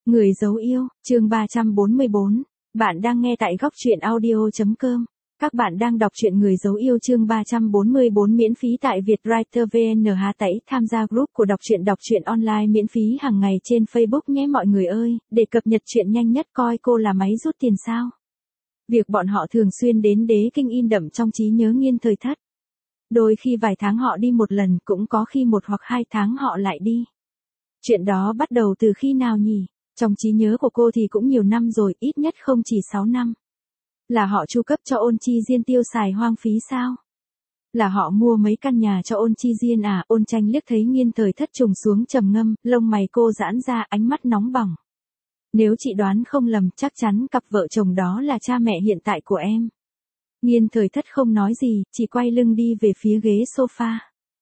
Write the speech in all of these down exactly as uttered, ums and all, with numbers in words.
Người dấu yêu, chương ba trăm bốn mươi bốn. Bạn đang nghe tại góc truyện audio chấm com. Các bạn đang đọc truyện Người dấu yêu chương ba trăm bốn mươi bốn miễn phí tại Vietwriter vê en. Hà Tẩy tham gia group của đọc truyện đọc truyện online miễn phí hàng ngày trên Facebook nhé mọi người ơi, để cập nhật truyện nhanh nhất coi cô là máy rút tiền sao. Việc bọn họ thường xuyên đến Đế Kinh in đậm trong trí nhớ Nghiên Thời Thất. Đôi khi vài tháng họ đi một lần, cũng có khi một hoặc hai tháng họ lại đi. Chuyện đó bắt đầu từ khi nào nhỉ? Trong trí nhớ của cô thì cũng nhiều năm rồi, ít nhất không chỉ sáu năm. Là họ chu cấp cho Ôn Chi Diên tiêu xài hoang phí sao? Là họ mua mấy căn nhà cho Ôn Chi Diên à? Ôn Tranh liếc thấy Nghiên Thời Thất trùng xuống trầm ngâm, lông mày cô giãn ra, ánh mắt nóng bỏng. Nếu chị đoán không lầm, chắc chắn cặp vợ chồng đó là cha mẹ hiện tại của em. Nghiên Thời Thất không nói gì, chỉ quay lưng đi về phía ghế sofa.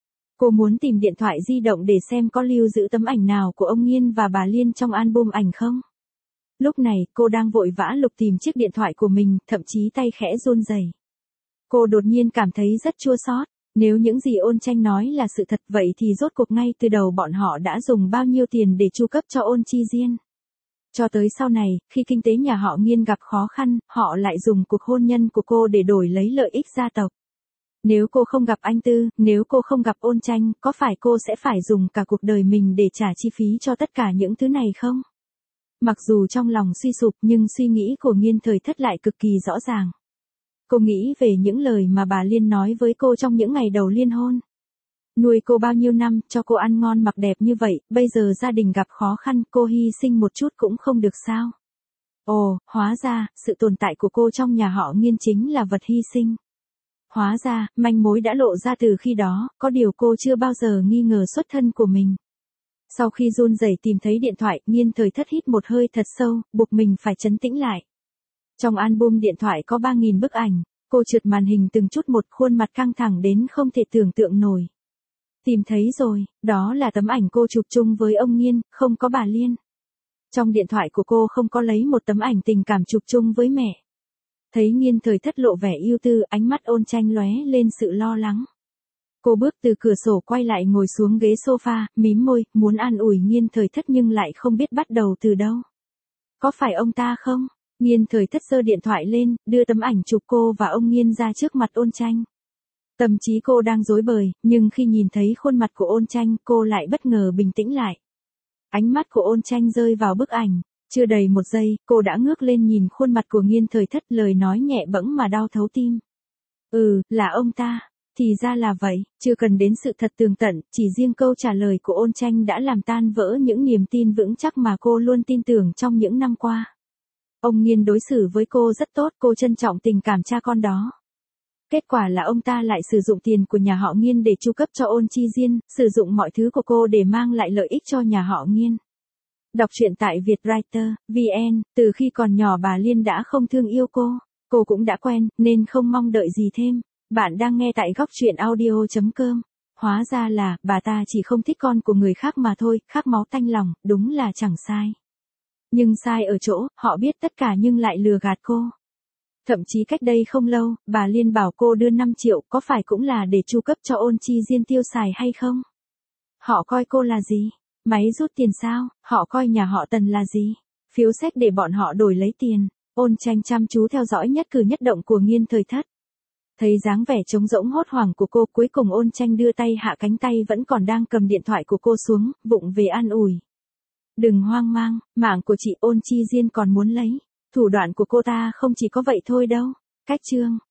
Cô muốn tìm điện thoại di động để xem có lưu giữ tấm ảnh nào của ông Nghiên và bà Liên trong album ảnh không. Lúc này, cô đang vội vã lục tìm chiếc điện thoại của mình, thậm chí tay khẽ run rẩy. Cô đột nhiên cảm thấy rất chua xót. Nếu những gì Ôn Tranh nói là sự thật, vậy thì rốt cuộc ngay từ đầu bọn họ đã dùng bao nhiêu tiền để chu cấp cho Ôn Chi Diên. Cho tới sau này, khi kinh tế nhà họ Nghiên gặp khó khăn, họ lại dùng cuộc hôn nhân của cô để đổi lấy lợi ích gia tộc. Nếu cô không gặp anh Tư, nếu cô không gặp Ôn Tranh, có phải cô sẽ phải dùng cả cuộc đời mình để trả chi phí cho tất cả những thứ này không? Mặc dù trong lòng suy sụp nhưng suy nghĩ của Nghiên Thời Thất lại cực kỳ rõ ràng. Cô nghĩ về những lời mà bà Liên nói với cô trong những ngày đầu liên hôn. Nuôi cô bao nhiêu năm, cho cô ăn ngon mặc đẹp như vậy, bây giờ gia đình gặp khó khăn, cô hy sinh một chút cũng không được sao? Ồ, hóa ra, sự tồn tại của cô trong nhà họ Nghiên chính là vật hy sinh. Hóa ra, manh mối đã lộ ra từ khi đó, có điều cô chưa bao giờ nghi ngờ xuất thân của mình. Sau khi run rẩy tìm thấy điện thoại, Nghiên Thời Thất hít một hơi thật sâu, buộc mình phải trấn tĩnh lại. Trong album điện thoại có ba nghìn bức ảnh, cô trượt màn hình từng chút một, khuôn mặt căng thẳng đến không thể tưởng tượng nổi. Tìm thấy rồi, đó là tấm ảnh cô chụp chung với ông Nghiên, không có bà Liên. Trong điện thoại của cô không có lấy một tấm ảnh tình cảm chụp chung với mẹ. Thấy Nghiên Thời Thất lộ vẻ ưu tư, ánh mắt Ôn Tranh lóe lên sự lo lắng. Cô bước từ cửa sổ quay lại ngồi xuống ghế sofa, mím môi, muốn an ủi Nghiên Thời Thất nhưng lại không biết bắt đầu từ đâu. Có phải ông ta không? Nghiên Thời Thất giơ điện thoại lên, đưa tấm ảnh chụp cô và ông Nghiên ra trước mặt Ôn Tranh. Tâm trí cô đang rối bời, nhưng khi nhìn thấy khuôn mặt của Ôn Tranh, cô lại bất ngờ bình tĩnh lại. Ánh mắt của Ôn Tranh rơi vào bức ảnh. Chưa đầy một giây, cô đã ngước lên nhìn khuôn mặt của Nghiên Thời Thất, lời nói nhẹ bẫng mà đau thấu tim. Ừ, là ông ta. Thì ra là vậy, chưa cần đến sự thật tường tận, chỉ riêng câu trả lời của Ôn Tranh đã làm tan vỡ những niềm tin vững chắc mà cô luôn tin tưởng trong những năm qua. Ông Nghiên đối xử với cô rất tốt, cô trân trọng tình cảm cha con đó. Kết quả là ông ta lại sử dụng tiền của nhà họ Nghiên để chu cấp cho Ôn Chi Diên, sử dụng mọi thứ của cô để mang lại lợi ích cho nhà họ Nghiên. Đọc truyện tại Vietwriter vê en, từ khi còn nhỏ bà Liên đã không thương yêu cô, cô cũng đã quen, nên không mong đợi gì thêm. Bạn đang nghe tại góc truyện audio chấm com. Hóa ra là, bà ta chỉ không thích con của người khác mà thôi, khác máu tanh lòng, đúng là chẳng sai. Nhưng sai ở chỗ, họ biết tất cả nhưng lại lừa gạt cô. Thậm chí cách đây không lâu, bà Liên bảo cô đưa năm triệu, có phải cũng là để chu cấp cho Ôn Chi Diên tiêu xài hay không? Họ coi cô là gì? Máy rút tiền sao? Họ coi nhà họ Tần là gì? Phiếu séc để bọn họ đổi lấy tiền. Ôn Tranh chăm chú theo dõi nhất cử nhất động của Nghiên Thời Thất. Thấy dáng vẻ trống rỗng hốt hoảng của cô, cuối cùng Ôn Tranh đưa tay hạ cánh tay vẫn còn đang cầm điện thoại của cô xuống, vụng về an ủi. Đừng hoang mang, mạng của chị Ôn Chi Diên còn muốn lấy. Thủ đoạn của cô ta không chỉ có vậy thôi đâu. Cách chương.